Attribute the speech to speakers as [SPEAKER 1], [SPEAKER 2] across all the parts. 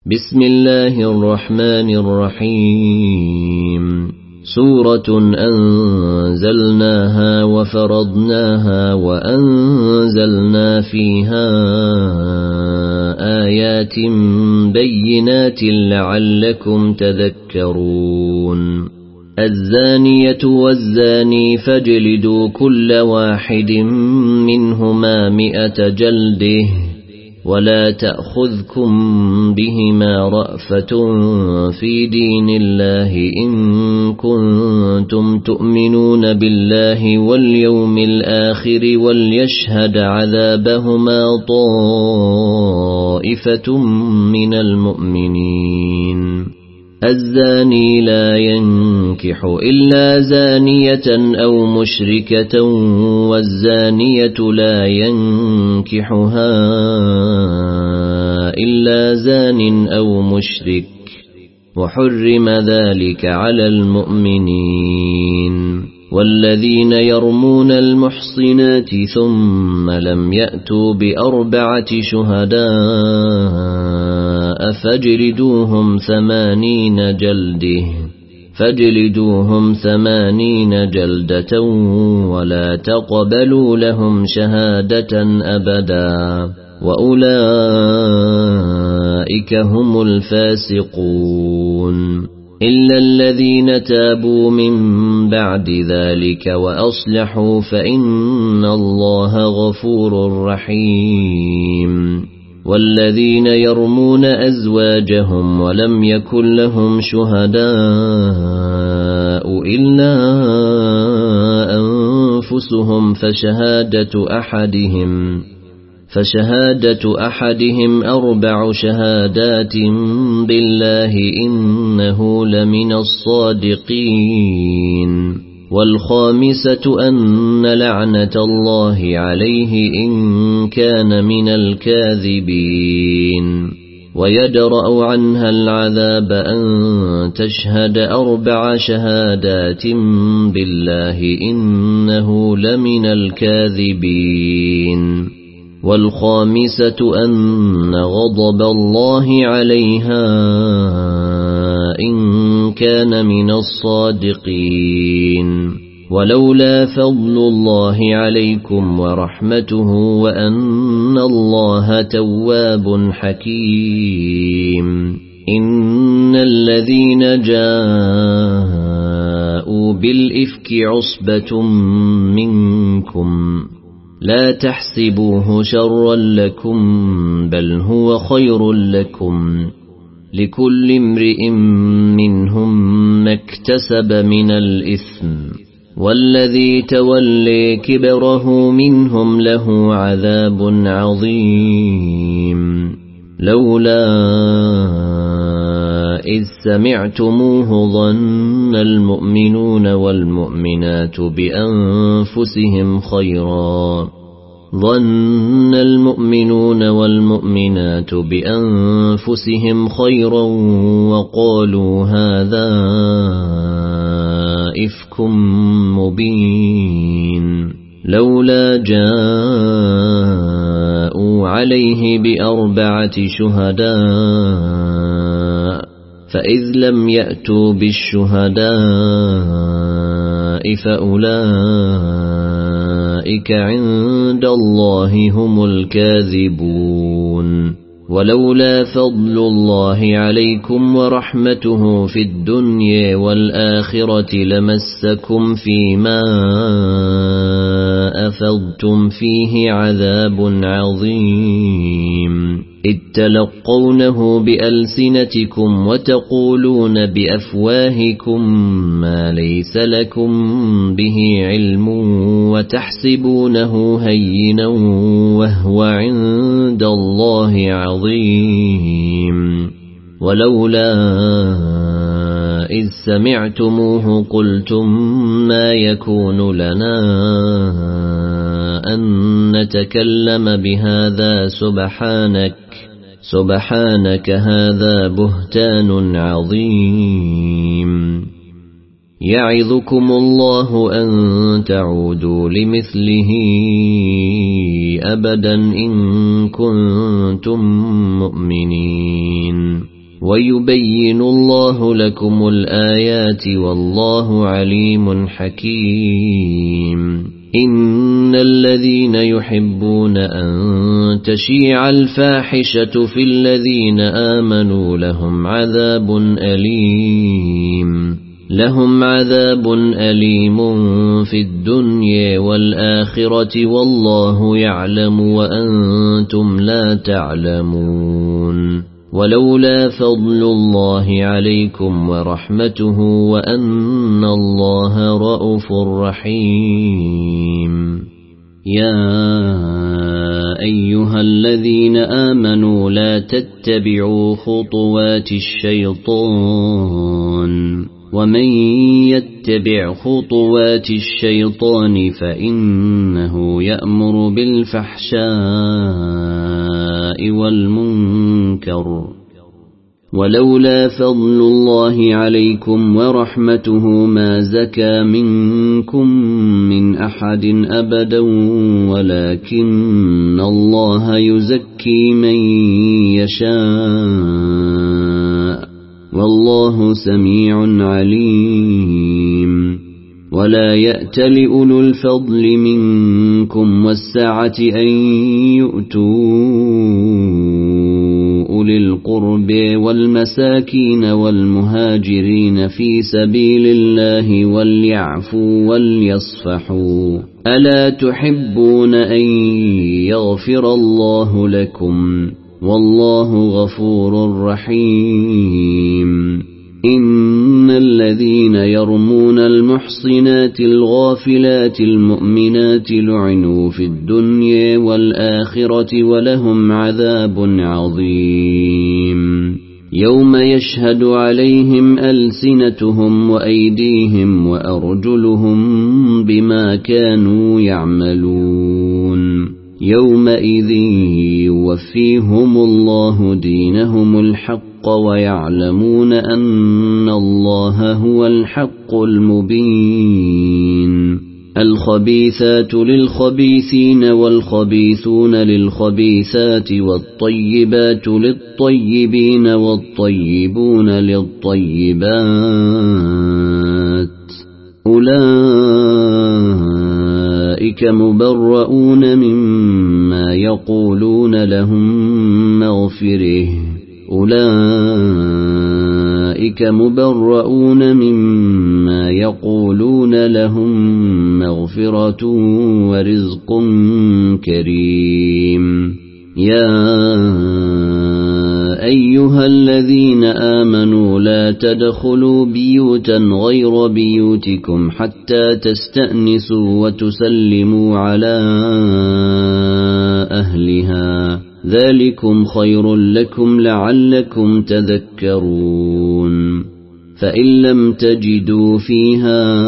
[SPEAKER 1] بسم الله الرحمن الرحيم. سورة أنزلناها وفرضناها وأنزلنا فيها آيات بينات لعلكم تذكرون. الزانية والزاني فاجلدوا كل واحد منهما 100 جلده ولا تأخذكم بهما رأفة في دين الله إن كنتم تؤمنون بالله واليوم الآخر وليشهد عذابهما طائفة من المؤمنين. الزاني لا ينكح إلا زانية أو مشركة والزانية لا ينكحها إلا زان أو مشرك وحرم ذلك على المؤمنين. والذين يرمون المحصنات ثم لم يأتوا ب4 شهداء فاجلدوهم 80 جلدة ولا تقبلوا لهم شهادة أبدا وأولئك هم الفاسقون إلا الذين تابوا من بعد ذلك وأصلحوا فإن الله غفور رحيم. والذين يرمون أزواجهم ولم يكن لهم شهداء إلا أنفسهم فشهادة أحدهم 4 شهادات بالله إنه لمن الصادقين. والخامسة أن لعنة الله عليه إن كان من الكاذبين. ويدرأ عنها العذاب أن تشهد 4 شهادات بالله إنه لمن الكاذبين. والخامسة أن غضب الله عليها إن كان من الصادقين. ولولا فضل الله عليكم ورحمته وأن الله تواب حكيم. إن الذين جاءوا بالإفك عصبة منكم لا تحسبوه شرا لكم بل هو خير لكم لكل امرئ منهم ما اكتسب من الإثم والذي تولي كبره منهم له عذاب عظيم. لولا إذ سمعتموه ظن المؤمنون والمؤمنات بأنفسهم خيرا وقالوا هذا إفك مبين. لولا جاءوا عليه ب4 شهداء فإذ لم يأتوا بالشهداء فأولئك عند الله هم الكاذبون. ولولا فضل الله عليكم ورحمته في الدنيا والآخرة لمسكم فيما أفضتم فيه عذاب عظيم. إذ تلقونه بألسنتكم وتقولون بأفواهكم ما ليس لكم به علم وتحسبونه هينا وهو عند الله عظيم. ولولا إذ سمعتموه قلتم ما يكون لنا أن نتكلم بهذا سبحانك هذا بهتان عظيم. يعظكم الله أن تعودوا لمثله أبدا إن كنتم مؤمنين. ويبين الله لكم الآيات والله عليم حكيم. إن الذين يحبون أن تشيع الفاحشة في الذين آمنوا لهم عذاب أليم في الدنيا والآخرة والله يعلم وأنتم لا تعلمون. ولولا فضل الله عليكم ورحمته وأن الله رءوف رحيم. يا أيها الذين آمنوا لا تتبعوا خطوات الشيطان ومن يتبع خطوات الشيطان فإنه يأمر بالفحشاء والمنكر. ولولا فضل الله عليكم ورحمته ما زكى منكم من أحد أبدا ولكن الله يزكي من يشاء والله سميع عليم. ولا يأتل أولو الفضل منكم والسعة أن يؤتوا أولي القرب والمساكين والمهاجرين في سبيل الله وليعفوا وليصفحوا. ألا تحبون أن يغفر الله لكم والله غفور رحيم. إن الذين يرمون المحصنات الغافلات المؤمنات لعنوا في الدنيا والآخرة ولهم عذاب عظيم. يوم يشهد عليهم ألسنتهم وأيديهم وأرجلهم بما كانوا يعملون. يومئذ يوفيهم الله دينهم الحق ويعلمون أن الله هو الحق المبين. الخبيثات للخبيثين والخبيثون للخبيثات والطيبات للطيبين والطيبون للطيبات. أولئك مبرؤون مما يقولون لهم مغفرة. أولئك مبرؤون مما يقولون لهم مغفرة ورزق كريم. يا أيها الذين آمنوا لا تدخلوا بيوتا غير بيوتكم حتى تستأنسوا وتسلموا على أهلها ذلكم خير لكم لعلكم تذكرون. فإن لم تجدوا فيها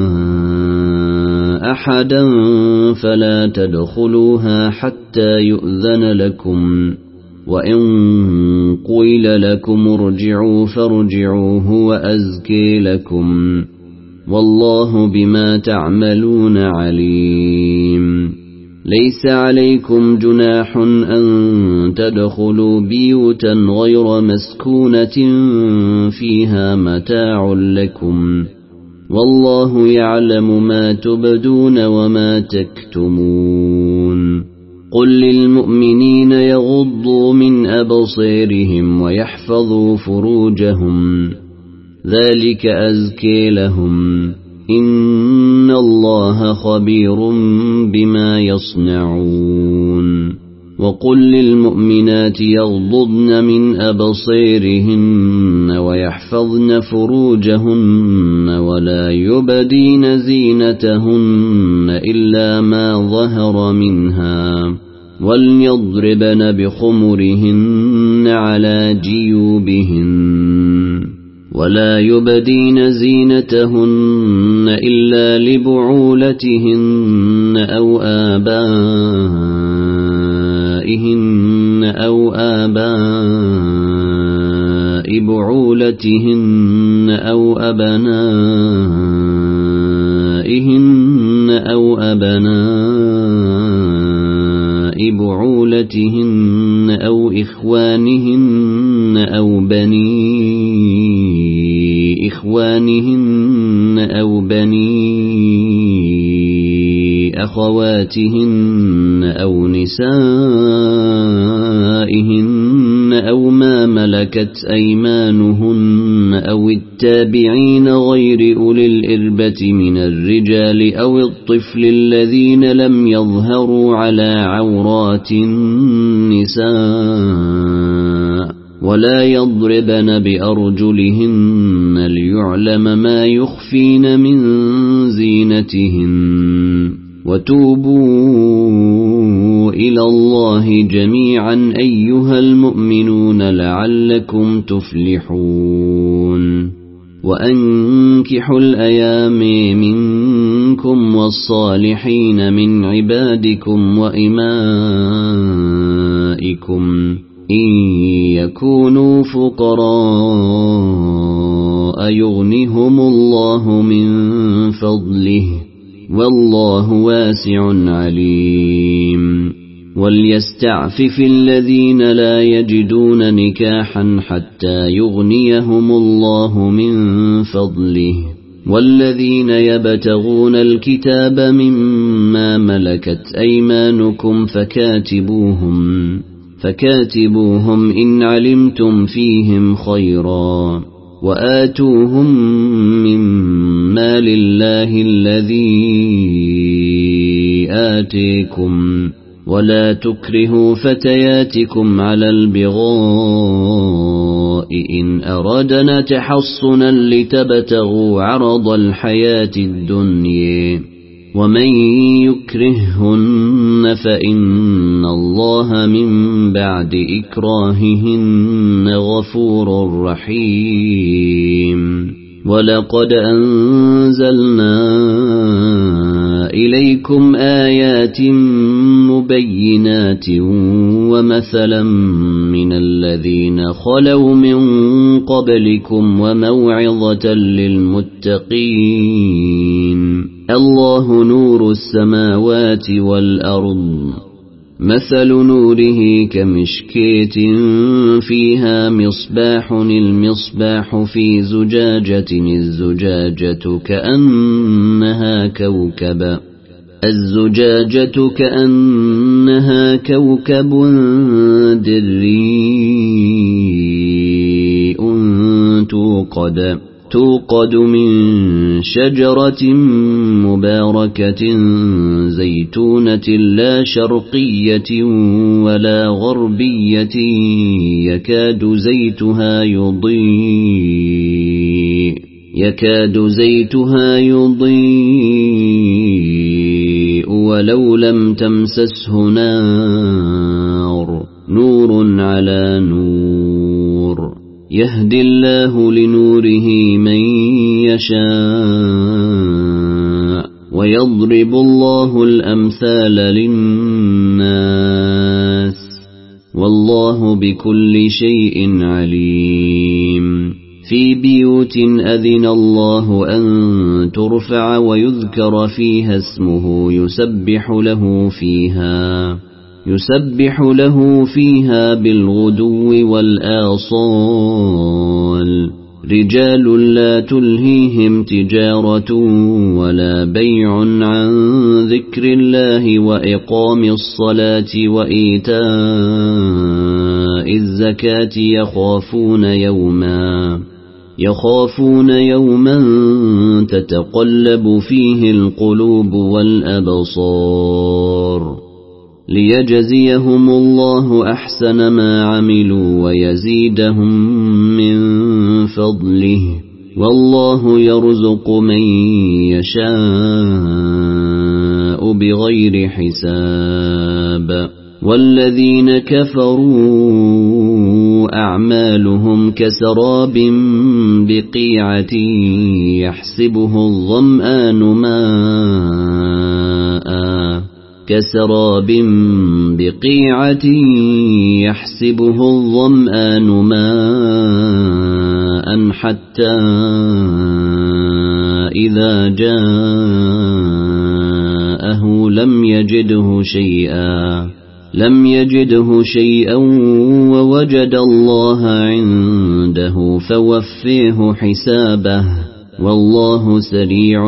[SPEAKER 1] أحدا فلا تدخلوها حتى يؤذن لكم وإن قيل لكم ارجعوا فارجعوا هو أزكي لكم والله بما تعملون عليم. ليس عليكم جناح أن تدخلوا بيوتا غير مسكونة فيها متاع لكم والله يعلم ما تبدون وما تكتمون. قل للمؤمنين يغضوا من أبصارهم ويحفظوا فروجهم ذلك أزكي لهم إن الله خبير بما يصنعون. وقل للمؤمنات يغضضن من أبصارهن ويحفظن فروجهن ولا يبدين زينتهن إلا ما ظهر منها وليضربن بخمرهن على جيوبهن ولا يبدين زينتهن إلا لبعولتهن أو آباء بعولتهن أو أبناء بعولتهن أو إخوانهن أو بني إخوانهن أو بني أخواتهن أو نسائهن أو ما ملكت أيمانهن أو التابعين غير أولي الإربة من الرجال أو الطفل الذين لم يظهروا على عورات النساء ولا يضربن بأرجلهن ليعلم ما يخفين من زينتهن وتوبوا إلى الله جميعا أيها المؤمنون لعلكم تفلحون وأنكحوا الأيام منكم والصالحين من عبادكم وإمائكم إن يكونوا فقراء يغنهم الله من فضله والله واسع عليم وليستعفف الذين لا يجدون نكاحا حتى يغنيهم الله من فضله والذين يبتغون الكتاب مما ملكت أيمانكم فكاتبوهم إن علمتم فيهم خيرا وآتوهم من مال الله الذي آتيكم ولا تكرهوا فتياتكم على البغاء إن أردنا تحصنا لتبتغوا عرض الحياة الدنيا ومن يكرههن فإن الله من بعد إكراههن غفور رحيم ولقد أنزلنا إليكم آيات مبينات ومثلا من الذين خلوا من قبلكم وموعظة للمتقين الله نور السماوات والأرض مثل نوره كمشكاة فيها مصباح المصباح في زجاجة الزجاجة كأنها كوكب دري توقد من شجرة مباركة زيتونة لا شرقية ولا غربية يكاد زيتها يضيء ولو لم تمسسه نار نور على نور يهدي الله لنوره من يشاء ويضرب الله الأمثال للناس والله بكل شيء عليم في بيوت أذن الله أن ترفع ويذكر فيها اسمه يسبح له فيها بالغدو والآصال رجال لا تلهيهم تجارة ولا بيع عن ذكر الله وإقام الصلاة وإيتاء الزكاة يخافون يوما تتقلب فيه القلوب والأبصار ليجزيهم الله أحسن ما عملوا ويزيدهم من فضله والله يرزق من يشاء بغير حساب والذين كفروا أعمالهم كسراب بقيعة يحسبه الظمآن ماء حتى إذا جاءه لم يجده شيئا لم يجده شيئا ووجد الله عنده فوفيه حسابه والله سريع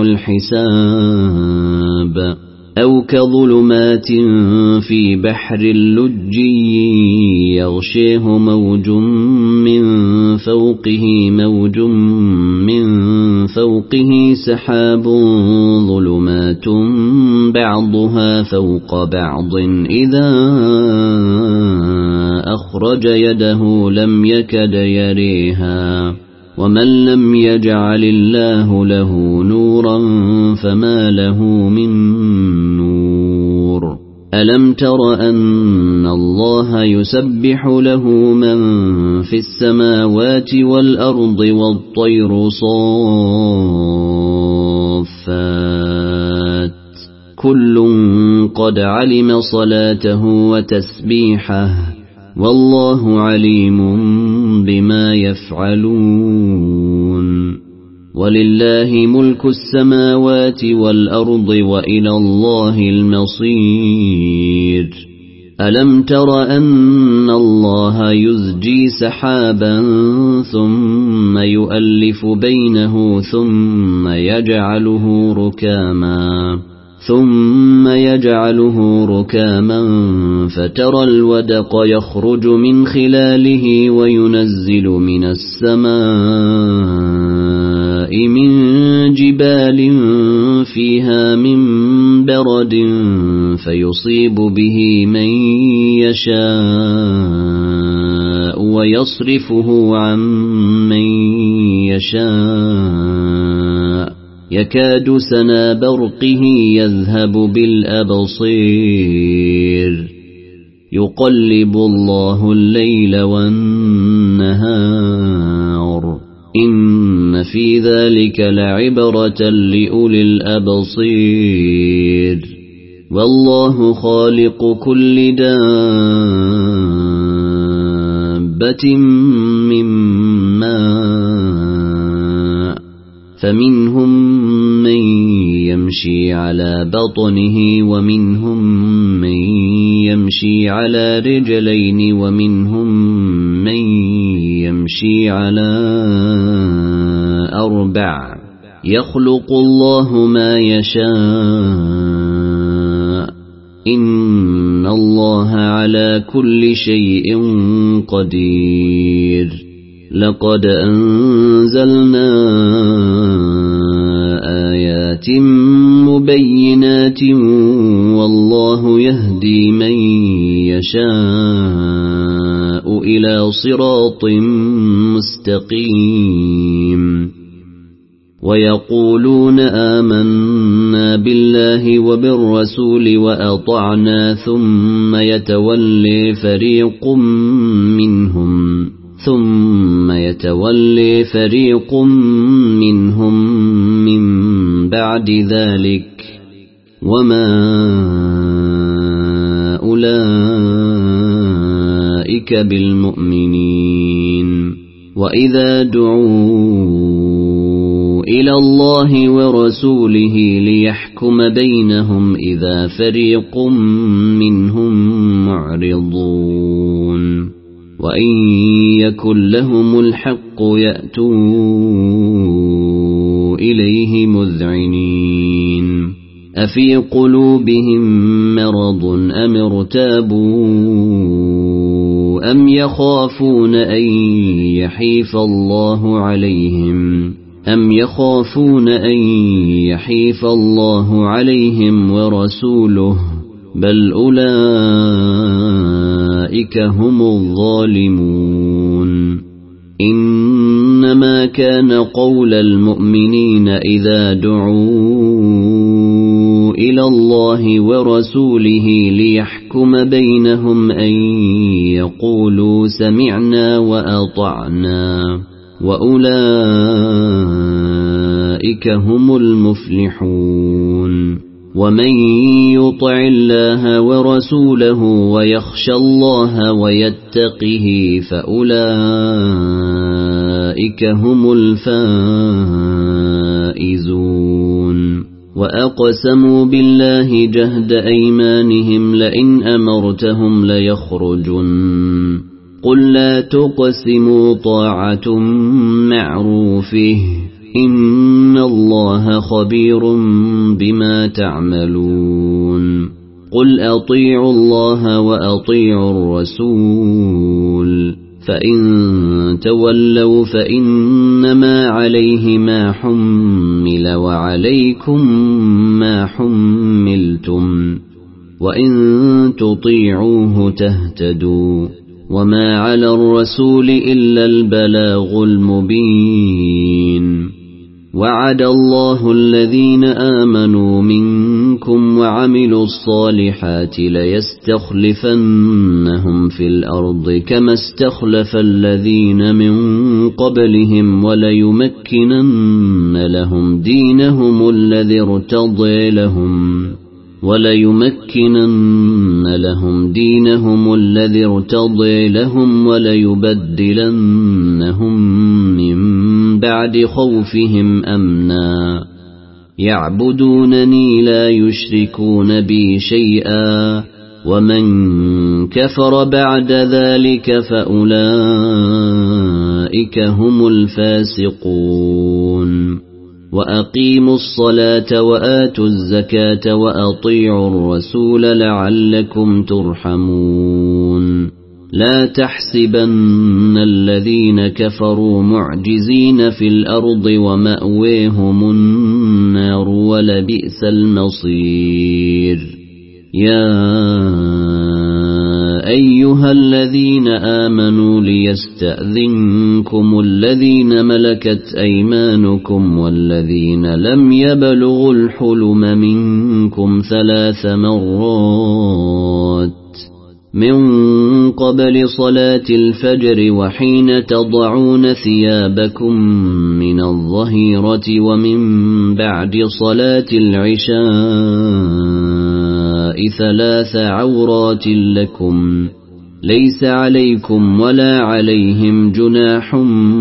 [SPEAKER 1] الحساب أو كظلمات في بحر اللجي يغشيه موج من فوقه سحاب ظلمات بعضها فوق بعض إذا أخرج يده لم يكد يريها ومن لم يجعل الله له نورا فما له من نور ألم تر أن الله يسبح له من في السماوات والأرض والطير صافات كل قد علم صلاته وتسبيحه والله عليم بما يفعلون ولله ملك السماوات والأرض وإلى الله المصير ألم تر أن الله يزجي سحابا ثم يؤلف بينه ثم يجعله ركاما فترى الودق يخرج من خلاله وينزل من السماء من جبال فيها من برد فيصيب به من يشاء ويصرفه عن من يشاء يكاد سنا برقه يذهب بالأبصير يقلب الله الليل والنهار إن في ذلك لعبرة لأولي الأبصير والله خالق كل دابة من ماء فمنهم من يمشي على بطنه ومنهم من يمشي على رجلين ومنهم من يمشي على 4 يخلق الله ما يشاء إن الله على كل شيء قدير لقد أنزلنا آيات مبينات والله يهدي من يشاء إلى صراط مستقيم ويقولون آمنا بالله وبالرسول وأطعنا ثم يتولي فريق منهم من بعد ذلك وما أولئك بالمؤمنين وإذا دعوا إلى الله ورسوله ليحكم بينهم إذا فريق منهم معرضون وإن يكن لهم الحق يأتوا إليه مذعنين أفي قلوبهم مرض أم ارتابوا أم يخافون أن يحيف الله عليهم ورسوله بل أولئك هم الظالمون إنما كان قول المؤمنين إذا دعوا إلى الله ورسوله ليحكم بينهم أن يقولوا سمعنا وأطعنا وأولئك هم المفلحون ومن يطع الله ورسوله ويخشى الله ويتقه فأولئك هم الفائزون وأقسموا بالله جهد أيمانهم لئن أمرتهم ليخرجن قل لا تقسموا طاعة معروفه إن الله خبير بما تعملون قل أطيعوا الله وأطيعوا الرسول فإن تولوا فإنما عليه ما حمل وعليكم ما حملتم وإن تطيعوه تهتدوا وما على الرسول إلا البلاغ المبين وعد الله الذين آمنوا منكم وعملوا الصالحات ليستخلفنهم في الأرض كما استخلف الذين من قبلهم وليمكنن لهم دينهم الذي ارتضي لهم وليبدلنهم من بعد خوفهم أمنا يعبدونني لا يشركون بي شيئا ومن كفر بعد ذلك فأولئك هم الفاسقون وأقيموا الصلاة وآتوا الزكاة وأطيعوا الرسول لعلكم ترحمون لا تحسبن الذين كفروا معجزين في الأرض ومأويهم النار ولبئس المصير يا أيها الذين آمنوا ليستأذنكم الذين ملكت أيمانكم والذين لم يبلغوا الحلم منكم 3 مرات من قبل صلاة الفجر وحين تضعون ثيابكم من الظهيرة ومن بعد صلاة العشاء 3 عورات لكم ليس عليكم ولا عليهم جناح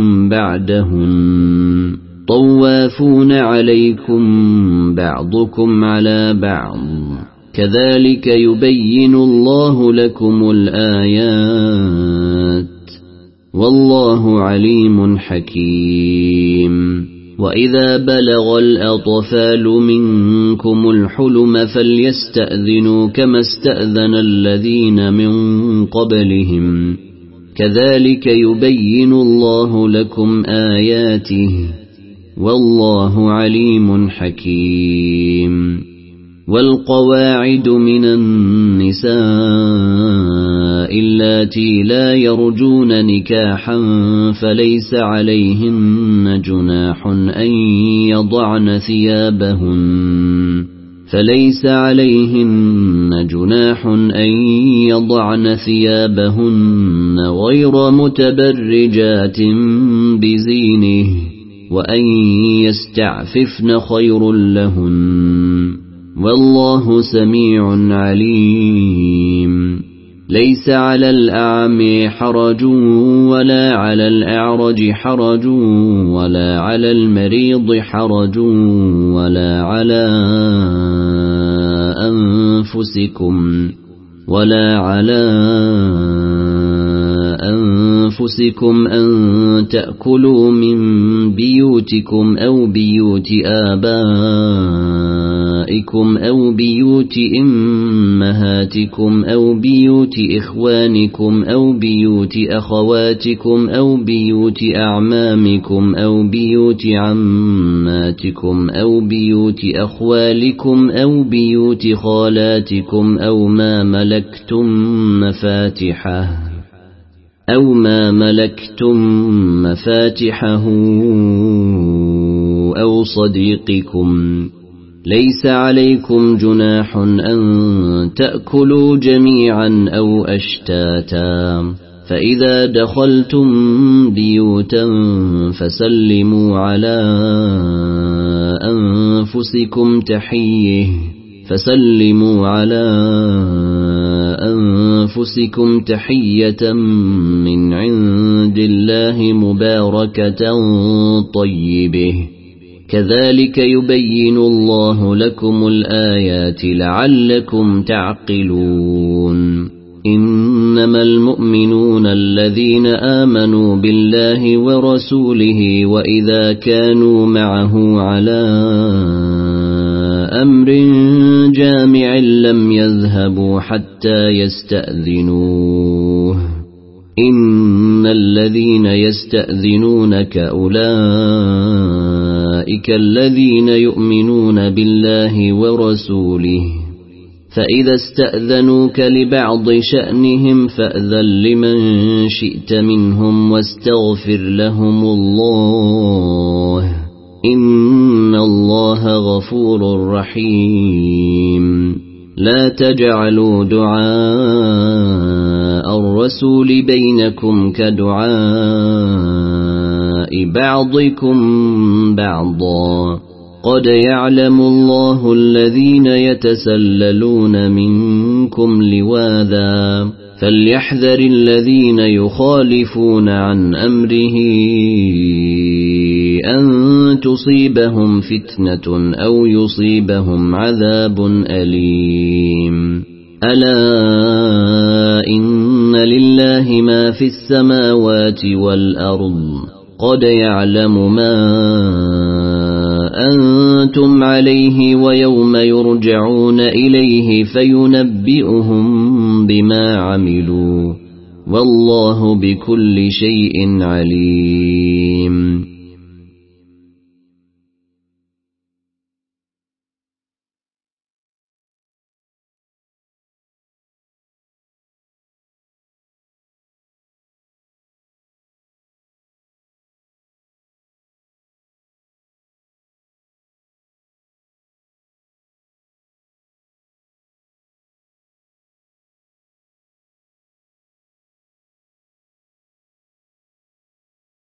[SPEAKER 1] بعدهن طوافون عليكم بعضكم على بعض كذلك يبين الله لكم الآيات والله عليم حكيم وإذا بلغ الأطفال منكم الحلم فليستأذنوا كما استأذن الذين من قبلهم كذلك يبين الله لكم آياته والله عليم حكيم والقواعد من النساء اللاتي لا يرجون نكاحا فليس عليهن جناح أن يضعن ثيابهن غير متبرجات بزينه وأن يستعففن خير لهن والله سميع عليم ليس على الأعمى حرج ولا على الأعرج حرج ولا على المريض حرج ولا على أنفسكم أن تأكلوا من بيوتكم أو بيوت آبائكم أو بيوت أمهاتكم أو بيوت إخوانكم أو بيوت أخواتكم أو بيوت أعمامكم أو بيوت عماتكم أو بيوت أخوالكم أو بيوت خالاتكم أو ما ملكتم مفاتحه أو صديقكم ليس عليكم جناح أن تأكلوا جميعا أو أشتاتا فإذا دخلتم بيوتا فسلموا على أنفسكم تحية من عند الله مباركة طيبة كذلك يبين الله لكم الآيات لعلكم تعقلون إنما المؤمنون الذين آمنوا بالله ورسوله وإذا كانوا معه على أمر جامع لم يذهبوا حتى يستأذنوه إن الذين يستأذنونك أولئك الذين يؤمنون بالله ورسوله فإذا استأذنوك لبعض شأنهم فأذن لمن شئت منهم واستغفر لهم الله إن الله غفور رحيم لا تجعلوا دعاء الرسول بينكم كدعاء بعضكم بعضا قد يعلم الله الذين يتسللون منكم لواذا فليحذر الذين يخالفون عن أمره أن تصيبهم فتنة أو يصيبهم عذاب أليم ألا إن لله ما في السماوات والأرض قد يعلم ما أنتم عليه ويوم يرجعون إليه فينبئهم بما عملوا والله بكل شيء عليم